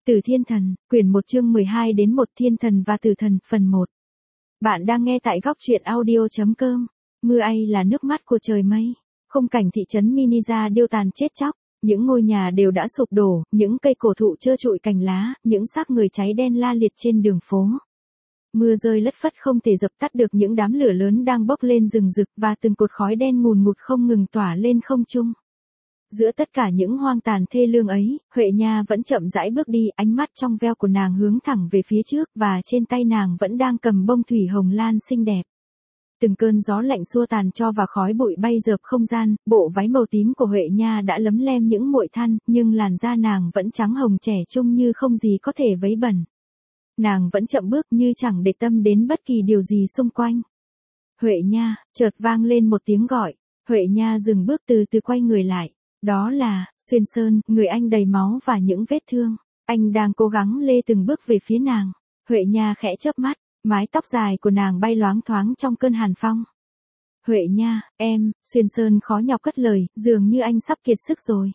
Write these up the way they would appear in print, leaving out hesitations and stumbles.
Từ Thiên Thần, quyển 1 chương 12 đến 1 Thiên Thần và Tử Thần, phần 1. Bạn đang nghe tại góc truyện audio.com. Mưa ay là nước mắt của trời mây. Khung cảnh thị trấn Miniza điêu tàn chết chóc. Những ngôi nhà đều đã sụp đổ, những cây cổ thụ trơ trụi cành lá, những xác người cháy đen la liệt trên đường phố. Mưa rơi lất phất không thể dập tắt được những đám lửa lớn đang bốc lên rừng rực và từng cột khói đen ngùn ngụt không ngừng tỏa lên không trung. Giữa tất cả những hoang tàn thê lương ấy, Huệ Nha vẫn chậm rãi bước đi, ánh mắt trong veo của nàng hướng thẳng về phía trước và trên tay nàng vẫn đang cầm bông thủy hồng lan xinh đẹp. Từng cơn gió lạnh xua tàn cho và khói bụi bay dợp không gian, bộ váy màu tím của Huệ Nha đã lấm lem những muội than, nhưng làn da nàng vẫn trắng hồng trẻ trung như không gì có thể vấy bẩn. Nàng vẫn chậm bước như chẳng để tâm đến bất kỳ điều gì xung quanh. Huệ Nha, chợt vang lên một tiếng gọi. Huệ Nha dừng bước từ từ quay người lại. Đó là, Xuyên Sơn, người anh đầy máu và những vết thương. Anh đang cố gắng lê từng bước về phía nàng. Huệ Nha khẽ chớp mắt, mái tóc dài của nàng bay loáng thoáng trong cơn hàn phong. Huệ Nha, em, Xuyên Sơn khó nhọc cất lời, dường như anh sắp kiệt sức rồi.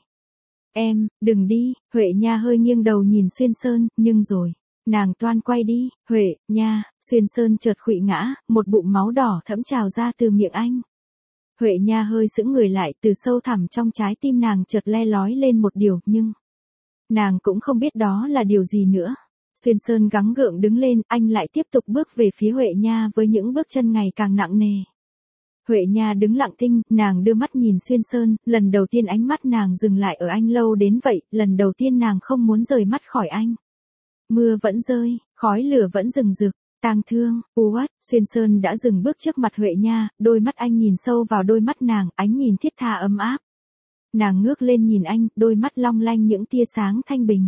Em, đừng đi, Huệ Nha hơi nghiêng đầu nhìn Xuyên Sơn, nhưng rồi. Nàng toan quay đi, Huệ Nha, Xuyên Sơn chợt khuỵu ngã, một bụng máu đỏ thẫm trào ra từ miệng anh. Huệ Nha hơi sững người lại, từ sâu thẳm trong trái tim nàng chợt le lói lên một điều, nhưng nàng cũng không biết đó là điều gì nữa. Xuyên Sơn gắng gượng đứng lên, anh lại tiếp tục bước về phía Huệ Nha với những bước chân ngày càng nặng nề. Huệ Nha đứng lặng thinh, nàng đưa mắt nhìn Xuyên Sơn, lần đầu tiên ánh mắt nàng dừng lại ở anh lâu đến vậy, lần đầu tiên nàng không muốn rời mắt khỏi anh. Mưa vẫn rơi, khói lửa vẫn rừng rực. Tang thương, uất, Xuyên Sơn đã dừng bước trước mặt Huệ Nha, đôi mắt anh nhìn sâu vào đôi mắt nàng, ánh nhìn thiết tha ấm áp. Nàng ngước lên nhìn anh, đôi mắt long lanh những tia sáng thanh bình.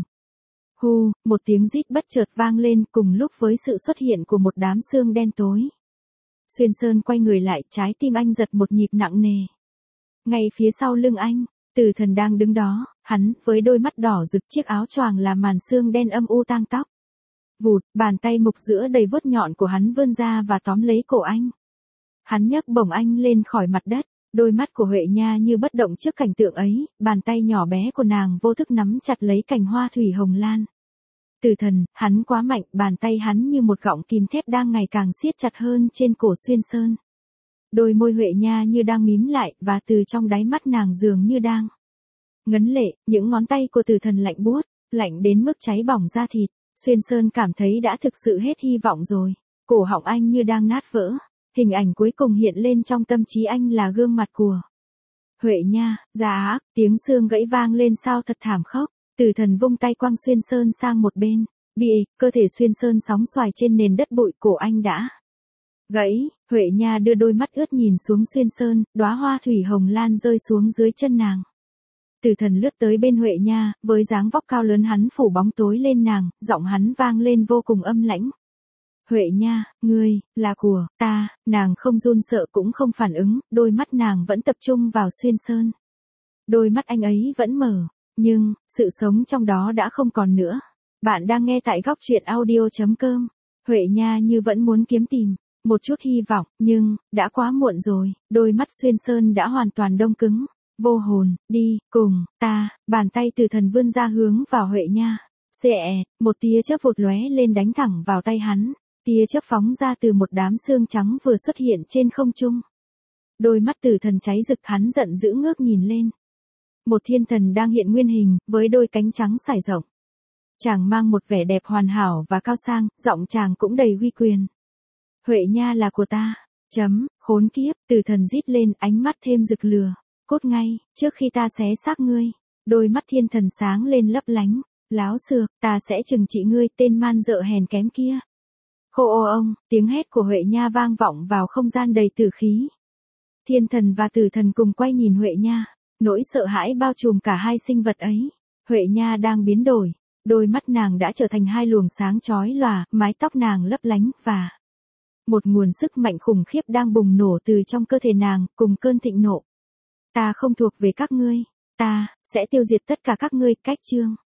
Hu, một tiếng rít bất chợt vang lên cùng lúc với sự xuất hiện của một đám sương đen tối. Xuyên Sơn quay người lại, trái tim anh giật một nhịp nặng nề. Ngay phía sau lưng anh, Tử Thần đang đứng đó, hắn, với đôi mắt đỏ rực, chiếc áo choàng là màn sương đen âm u tang tóc. Vụt, bàn tay mục giữa đầy vuốt nhọn của hắn vươn ra và tóm lấy cổ anh. Hắn nhấc bổng anh lên khỏi mặt đất, đôi mắt của Huệ Nha như bất động trước cảnh tượng ấy, bàn tay nhỏ bé của nàng vô thức nắm chặt lấy cành hoa thủy hồng lan. Tử Thần, hắn quá mạnh, bàn tay hắn như một gọng kìm thép đang ngày càng siết chặt hơn trên cổ Xuyên Sơn. Đôi môi Huệ Nha như đang mím lại, và từ trong đáy mắt nàng dường như đang ngấn lệ, những ngón tay của Tử Thần lạnh buốt, lạnh đến mức cháy bỏng da thịt. Xuyên Sơn cảm thấy đã thực sự hết hy vọng rồi. Cổ họng anh như đang nát vỡ. Hình ảnh cuối cùng hiện lên trong tâm trí anh là gương mặt của Huệ Nha. Dạ, tiếng xương gãy vang lên sao thật thảm khốc. Tử Thần vung tay quăng Xuyên Sơn sang một bên. Bị, cơ thể Xuyên Sơn sóng xoài trên nền đất bụi, cổ anh đã gãy. Huệ Nha đưa đôi mắt ướt nhìn xuống Xuyên Sơn, đóa hoa thủy hồng lan rơi xuống dưới chân nàng. Tử Thần lướt tới bên Huệ Nha, với dáng vóc cao lớn hắn phủ bóng tối lên nàng, giọng hắn vang lên vô cùng âm lãnh. Huệ Nha, ngươi, là của ta, nàng không run sợ cũng không phản ứng, đôi mắt nàng vẫn tập trung vào Xuyên Sơn. Đôi mắt anh ấy vẫn mở, nhưng, sự sống trong đó đã không còn nữa. Bạn đang nghe tại góc truyện audio.com. Huệ Nha như vẫn muốn kiếm tìm một chút hy vọng, nhưng, đã quá muộn rồi, đôi mắt Xuyên Sơn đã hoàn toàn đông cứng. Vô hồn, đi, cùng, ta, bàn tay Tử Thần vươn ra hướng vào Huệ Nha. Xẹ, một tia chớp vụt lóe lên đánh thẳng vào tay hắn. Tia chớp phóng ra từ một đám xương trắng vừa xuất hiện trên không trung. Đôi mắt Tử Thần cháy rực, hắn giận dữ ngước nhìn lên. Một thiên thần đang hiện nguyên hình, với đôi cánh trắng sải rộng. Chàng mang một vẻ đẹp hoàn hảo và cao sang, giọng chàng cũng đầy uy quyền. Huệ Nha là của ta. Khốn kiếp, Tử Thần rít lên, ánh mắt thêm rực lửa. Cốt ngay, trước khi ta xé xác ngươi. Đôi mắt thiên thần sáng lên lấp lánh. Láo xược, ta sẽ trừng trị ngươi, tên man dợ hèn kém kia. Khô ô ông, tiếng hét của Huệ Nha vang vọng vào không gian đầy tử khí. Thiên thần và Tử Thần cùng quay nhìn Huệ Nha. Nỗi sợ hãi bao trùm cả hai sinh vật ấy. Huệ Nha đang biến đổi. Đôi mắt nàng đã trở thành hai luồng sáng chói lòa, mái tóc nàng lấp lánh, và một nguồn sức mạnh khủng khiếp đang bùng nổ từ trong cơ thể nàng, cùng cơn thịnh nộ. Ta không thuộc về các ngươi. Ta, sẽ tiêu diệt tất cả các ngươi, cách chương.